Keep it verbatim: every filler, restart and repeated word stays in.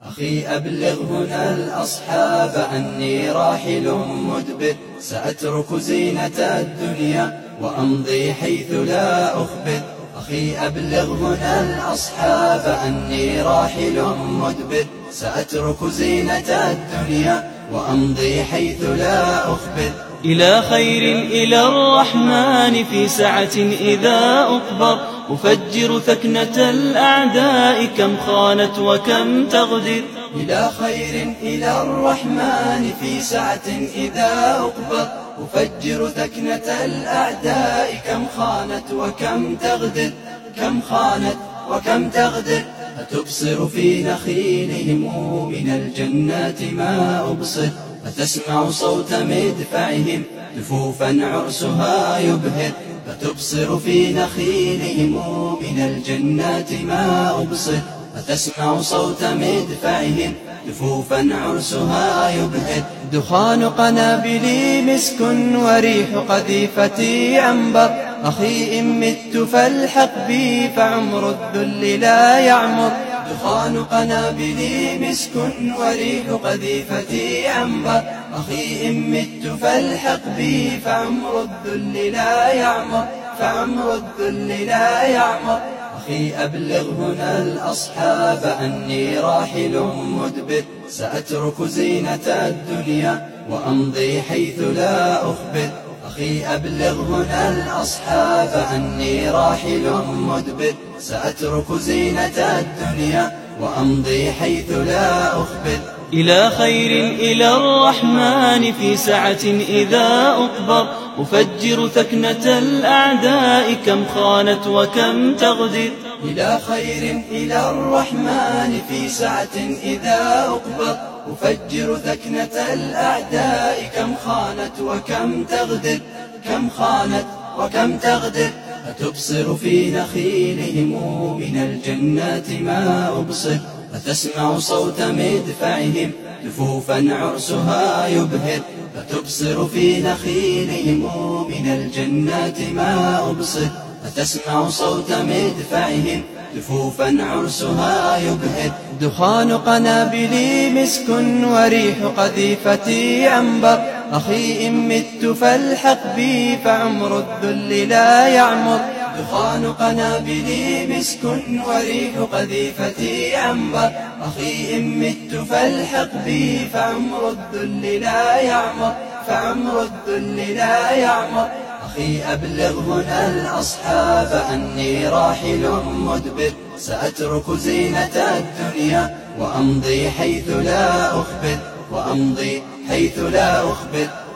أخي أبلغ هنا الأصحاب أني راحل مدبر، سأترك زينة الدنيا وأمضي حيث لا أخبر. أخي أبلغ هنا الأصحاب أني راحل مدبر، سأترك زينة الدنيا وأمضي حيث لا أخبر. إلى خير إلى الرحمن في سعة إذا أقبر، أفجر ثكنة الأعداء كم خانت وكم تغدر. إلى خير إلى الرحمن في سعة إذا أقبر، أفجر ثكنة الأعداء كم خانت وكم تغدر. كم خانت وكم تغدر. أتبصر في نخيلهم من الجنات ما أبصر، أتسمع صوت مدفعهم دفوفا عرسها يبهر. أتبصر في نخيلهم من الجنات ما أبصر، أتسمع صوت مدفعهم دفوفا عرسها يبهر. دخان قنابلي مسك وريح قذيفتي عنبر، أخي إن مت فالحق بي فعمر الذل لا يعمر. دخان قنابلي مسك وريح قذيفتي عنبر، أخي إن مت فالحق بي فعمر الذل لا يعمر. فعمر الذل لا يعمر. أخي أبلغ هنا الأصحاب أني راحل مدبر، سأترك زينة الدنيا وأمضي حيث لا أخبر. أخي أبلغ هنا الأصحاب أني راحل مدبر، سأترك زينة الدنيا وأمضي حيث لا أخبر. إلى خير إلى الرحمن في سعة إذا أقبر، أفجر ثكنة الأعداء كم خانت وكم تغدر. إلى خير إلى الرحمن في سعة إذا أقبر، أفجر ثكنة الأعداء كم خانت وكم تغدر. كم خانت وكم تغدر. أتبصر في نخيلهم من الجنات ما أبصر، أتسمع صوت مدفعهم دفوفا عرسها يبهر. أتبصر في نخيلهم من الجنات ما أبصر، أتسمع صوت مدفعهم دفوفا عرسها يبهر. دخان قنابلي مسك وريح قذيفتي عنبر، أخي إن مت فالحق بي فعمر الذل لا يعمر. دخان قنابلي مسك وريح قذيفتي عنبر، أخي إن مت فالحق بي فعمر الذل لا يعمر. فعمر الذل لا يعمر. أخي أبلغ هنا الأصحاب أني راحل مدبر، سأترك زينة الدنيا وأمضي حيث لا أخبر. وأمضي حيث لا أخبر.